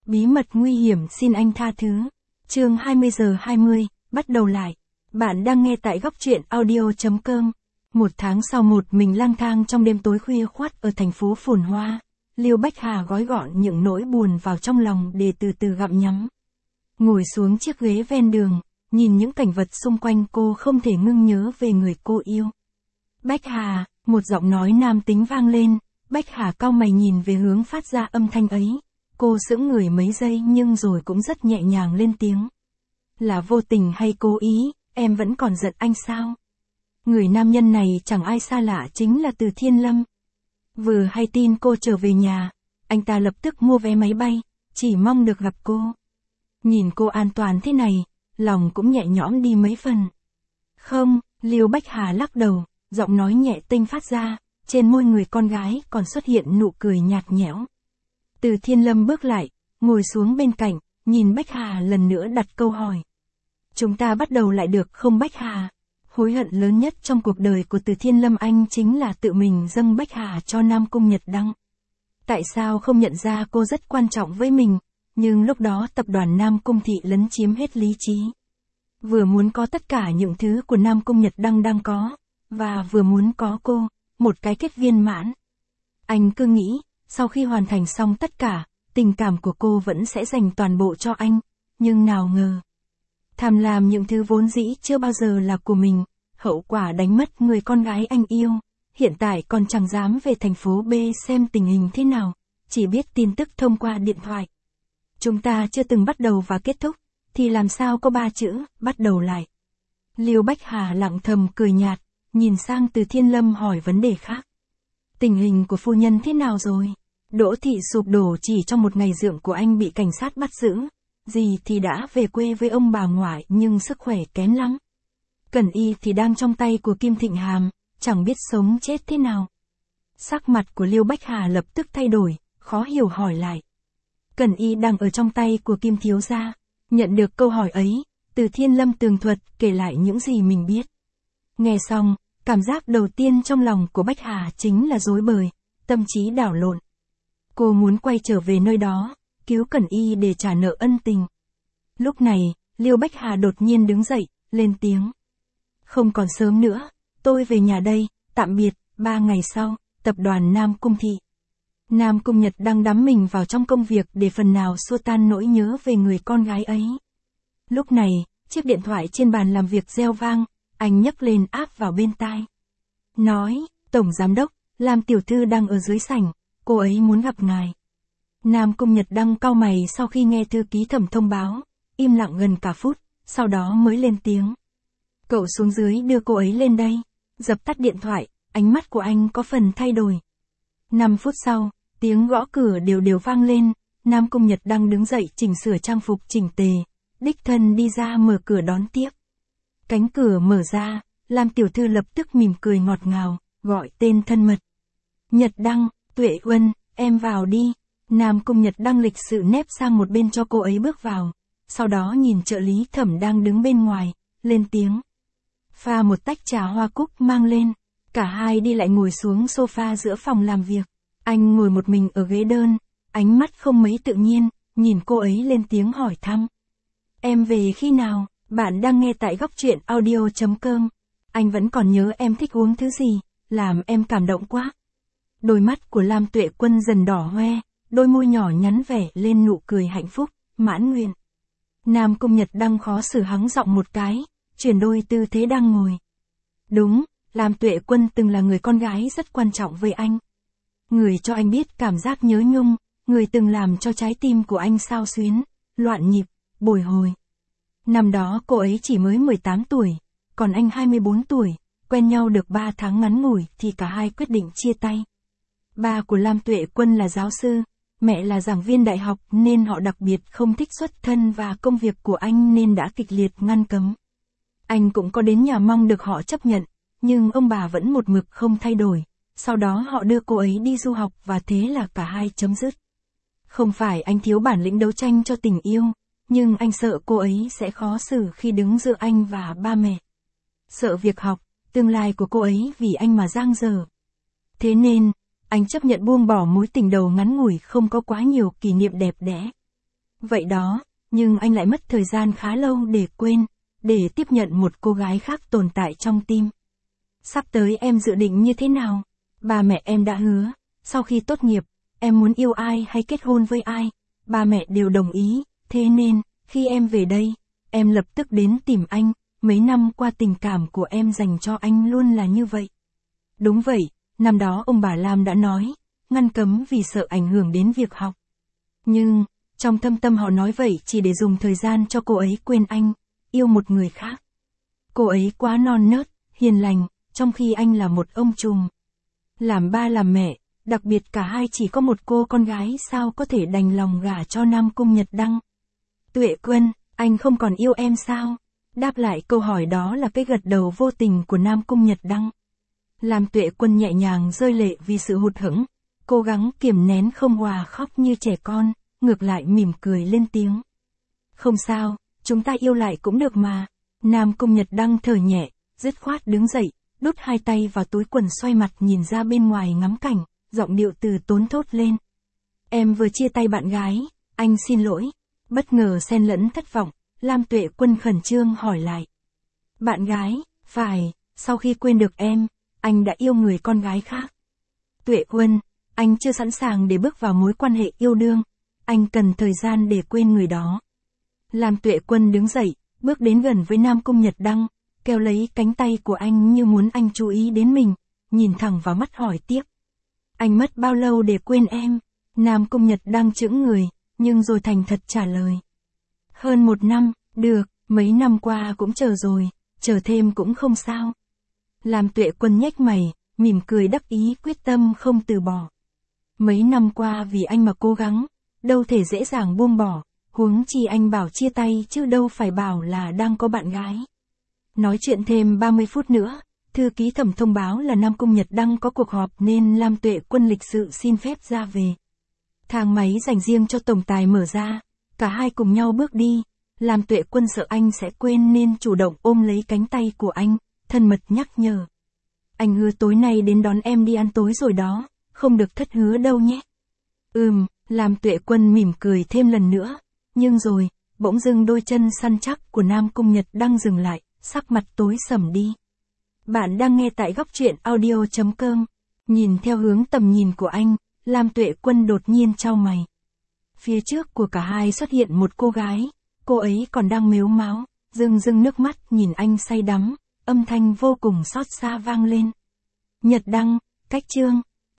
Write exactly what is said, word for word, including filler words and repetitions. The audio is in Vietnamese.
Bí mật nguy hiểm xin anh tha thứ. Chương hai mươi giờ hai mươi, bắt đầu lại. Bạn đang nghe tại góc truyện audio chấm com. Một tháng sau một mình lang thang trong đêm tối khuya khoắt ở thành phố phồn hoa, Liêu Bách Hà gói gọn những nỗi buồn vào trong lòng để từ từ gặm nhấm. Ngồi xuống chiếc ghế ven đường, nhìn những cảnh vật xung quanh cô không thể ngưng nhớ về người cô yêu. Bách Hà, một giọng nói nam tính vang lên, Bách Hà cau mày nhìn về hướng phát ra âm thanh ấy. Cô sững người mấy giây nhưng rồi cũng rất nhẹ nhàng lên tiếng. Là vô tình hay cố ý, em vẫn còn giận anh sao? Người nam nhân này chẳng ai xa lạ chính là Từ Thiên Lâm. Vừa hay tin cô trở về nhà, anh ta lập tức mua vé máy bay, chỉ mong được gặp cô. Nhìn cô an toàn thế này, lòng cũng nhẹ nhõm đi mấy phần. Không, Liêu Bách Hà lắc đầu, giọng nói nhẹ tinh phát ra, trên môi người con gái còn xuất hiện nụ cười nhạt nhẽo. Từ Thiên Lâm bước lại, ngồi xuống bên cạnh, nhìn Bách Hà lần nữa đặt câu hỏi. Chúng ta bắt đầu lại được không Bách Hà? Hối hận lớn nhất trong cuộc đời của Từ Thiên Lâm anh chính là tự mình dâng Bách Hà cho Nam Cung Nhật Đăng. Tại sao không nhận ra cô rất quan trọng với mình, nhưng lúc đó tập đoàn Nam Cung Thị lấn chiếm hết lý trí. Vừa muốn có tất cả những thứ của Nam Cung Nhật Đăng đang có, và vừa muốn có cô, một cái kết viên mãn. Anh cứ nghĩ, sau khi hoàn thành xong tất cả, tình cảm của cô vẫn sẽ dành toàn bộ cho anh, nhưng nào ngờ. Tham lam những thứ vốn dĩ chưa bao giờ là của mình, hậu quả đánh mất người con gái anh yêu, hiện tại còn chẳng dám về thành phố B xem tình hình thế nào, chỉ biết tin tức thông qua điện thoại. Chúng ta chưa từng bắt đầu và kết thúc, thì làm sao có ba chữ, bắt đầu lại. Liêu Bách Hà lặng thầm cười nhạt, nhìn sang Từ Thiên Lâm hỏi vấn đề khác. Tình hình của phu nhân thế nào rồi? Đỗ Thị sụp đổ chỉ trong một ngày dượng của anh bị cảnh sát bắt giữ. Dì thì đã về quê với ông bà ngoại nhưng sức khỏe kém lắm. Cẩn Y thì đang trong tay của Kim Thịnh Hàm, chẳng biết sống chết thế nào. Sắc mặt của Liêu Bách Hà lập tức thay đổi, khó hiểu hỏi lại. Cẩn Y đang ở trong tay của Kim Thiếu Gia. Nhận được câu hỏi ấy, Từ Thiên Lâm tường thuật kể lại những gì mình biết. Nghe xong, cảm giác đầu tiên trong lòng của Bách Hà chính là rối bời, tâm trí đảo lộn. Cô muốn quay trở về nơi đó, cứu Cẩn Y để trả nợ ân tình. Lúc này, Liêu Bách Hà đột nhiên đứng dậy, lên tiếng. Không còn sớm nữa, tôi về nhà đây, tạm biệt. Ba ngày sau, tập đoàn Nam Cung Thị. Nam Cung Nhật đang đắm mình vào trong công việc để phần nào xua tan nỗi nhớ về người con gái ấy. Lúc này, chiếc điện thoại trên bàn làm việc reo vang, anh nhấc lên áp vào bên tai. Nói, Tổng Giám Đốc, Lam Tiểu Thư đang ở dưới sảnh, cô ấy muốn gặp ngài. Nam Cung Nhật Đăng cau mày sau khi nghe thư ký thẩm thông báo, im lặng gần cả phút, sau đó mới lên tiếng. Cậu xuống dưới đưa cô ấy lên đây. Dập tắt điện thoại, ánh mắt của anh có phần thay đổi. Năm phút sau, tiếng gõ cửa đều đều vang lên, Nam Cung Nhật Đăng đứng dậy chỉnh sửa trang phục chỉnh tề, đích thân đi ra mở cửa đón tiếp. Cánh cửa mở ra, Lam Tiểu Thư lập tức mỉm cười ngọt ngào, gọi tên thân mật. Nhật Đăng, Tuệ Uân, em vào đi. Nam Cung Nhật Đăng lịch sự nép sang một bên cho cô ấy bước vào, sau đó nhìn trợ lý thẩm đang đứng bên ngoài, lên tiếng. Pha một tách trà hoa cúc mang lên, cả hai đi lại ngồi xuống sofa giữa phòng làm việc. Anh ngồi một mình ở ghế đơn, ánh mắt không mấy tự nhiên, nhìn cô ấy lên tiếng hỏi thăm. Em về khi nào? Bạn đang nghe tại góc truyện audio chấm com. Anh vẫn còn nhớ em thích uống thứ gì, làm em cảm động quá. Đôi mắt của Lam Tuệ Quân dần đỏ hoe, đôi môi nhỏ nhắn vẻ lên nụ cười hạnh phúc, mãn nguyện. Nam Cung Nhật Đăng khó xử hắng giọng một cái, chuyển đôi tư thế đang ngồi. Đúng, Lam Tuệ Quân từng là người con gái rất quan trọng với anh. Người cho anh biết cảm giác nhớ nhung, người từng làm cho trái tim của anh xao xuyến, loạn nhịp, bồi hồi. Năm đó cô ấy chỉ mới mười tám tuổi, còn anh hai mươi bốn tuổi, quen nhau được ba tháng ngắn ngủi thì cả hai quyết định chia tay. Ba của Lam Tuệ Quân là giáo sư, mẹ là giảng viên đại học nên họ đặc biệt không thích xuất thân và công việc của anh nên đã kịch liệt ngăn cấm. Anh cũng có đến nhà mong được họ chấp nhận, nhưng ông bà vẫn một mực không thay đổi. Sau đó họ đưa cô ấy đi du học và thế là cả hai chấm dứt. Không phải anh thiếu bản lĩnh đấu tranh cho tình yêu, nhưng anh sợ cô ấy sẽ khó xử khi đứng giữa anh và ba mẹ. Sợ việc học, tương lai của cô ấy vì anh mà giang dở. Thế nên, anh chấp nhận buông bỏ mối tình đầu ngắn ngủi không có quá nhiều kỷ niệm đẹp đẽ. Vậy đó, nhưng anh lại mất thời gian khá lâu để quên, để tiếp nhận một cô gái khác tồn tại trong tim. Sắp tới em dự định như thế nào? Ba mẹ em đã hứa, sau khi tốt nghiệp, em muốn yêu ai hay kết hôn với ai, ba mẹ đều đồng ý, thế nên, khi em về đây, em lập tức đến tìm anh, mấy năm qua tình cảm của em dành cho anh luôn là như vậy. Đúng vậy, năm đó ông bà Lam đã nói, ngăn cấm vì sợ ảnh hưởng đến việc học. Nhưng, trong thâm tâm họ nói vậy chỉ để dùng thời gian cho cô ấy quên anh, yêu một người khác. Cô ấy quá non nớt, hiền lành, trong khi anh là một ông trùm. Làm ba làm mẹ, đặc biệt cả hai chỉ có một cô con gái sao có thể đành lòng gả cho Nam Cung Nhật Đăng. Tuệ Quân, anh không còn yêu em sao? Đáp lại câu hỏi đó là cái gật đầu vô tình của Nam Cung Nhật Đăng. Làm Tuệ Quân nhẹ nhàng rơi lệ vì sự hụt hẫng, cố gắng kiềm nén không hòa khóc như trẻ con, ngược lại mỉm cười lên tiếng. Không sao, chúng ta yêu lại cũng được mà. Nam Cung Nhật Đăng thở nhẹ, dứt khoát đứng dậy, đút hai tay vào túi quần xoay mặt nhìn ra bên ngoài ngắm cảnh, giọng điệu từ tốn thốt lên. Em vừa chia tay bạn gái, anh xin lỗi. Bất ngờ xen lẫn thất vọng, Lam Tuệ Quân khẩn trương hỏi lại. Bạn gái, phải, sau khi quên được em, anh đã yêu người con gái khác. Tuệ Quân, anh chưa sẵn sàng để bước vào mối quan hệ yêu đương, anh cần thời gian để quên người đó. Lam Tuệ Quân đứng dậy, bước đến gần với Nam Cung Nhật Đăng, kéo lấy cánh tay của anh như muốn anh chú ý đến mình, nhìn thẳng vào mắt hỏi tiếp. Anh mất bao lâu để quên em? Nam Cung Nhật Đăng chững người, nhưng rồi thành thật trả lời. Hơn một năm, được, mấy năm qua cũng chờ rồi, chờ thêm cũng không sao. Lam Tuệ Quân nhếch mày, mỉm cười đắc ý quyết tâm không từ bỏ. Mấy năm qua vì anh mà cố gắng, đâu thể dễ dàng buông bỏ, huống chi anh bảo chia tay chứ đâu phải bảo là đang có bạn gái. Nói chuyện thêm ba mươi phút nữa, thư ký Thẩm thông báo là Nam Cung Nhật Đăng có cuộc họp nên Lam Tuệ Quân lịch sự xin phép ra về. Thang máy dành riêng cho tổng tài mở ra, cả hai cùng nhau bước đi, Lam Tuệ Quân sợ anh sẽ quên nên chủ động ôm lấy cánh tay của anh, thân mật nhắc nhở. Anh hứa tối nay đến đón em đi ăn tối rồi đó, không được thất hứa đâu nhé. Ừm, Lam Tuệ Quân mỉm cười thêm lần nữa, nhưng rồi, bỗng dưng đôi chân săn chắc của Nam Cung Nhật Đăng dừng lại, sắc mặt tối sầm đi. Bạn đang nghe tại góc truyện audio chấm com, nhìn theo hướng tầm nhìn của anh, Lam Tuệ Quân đột nhiên chau mày. Phía trước của cả hai xuất hiện một cô gái, cô ấy còn đang mếu máo, rưng rưng nước mắt nhìn anh say đắm, âm thanh vô cùng xót xa vang lên. Nhật Đăng, cách chương,